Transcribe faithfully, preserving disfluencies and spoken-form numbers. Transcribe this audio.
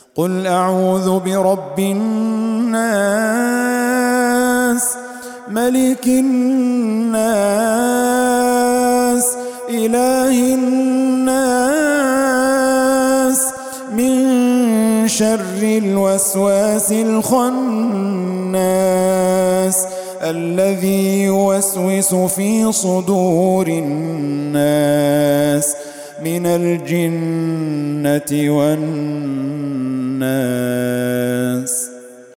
قل أعوذ برب الناس ملك الناس إله الناس من شر الوسواس الخناس الذي يوسوس في صدور الناس من الجنة والناس.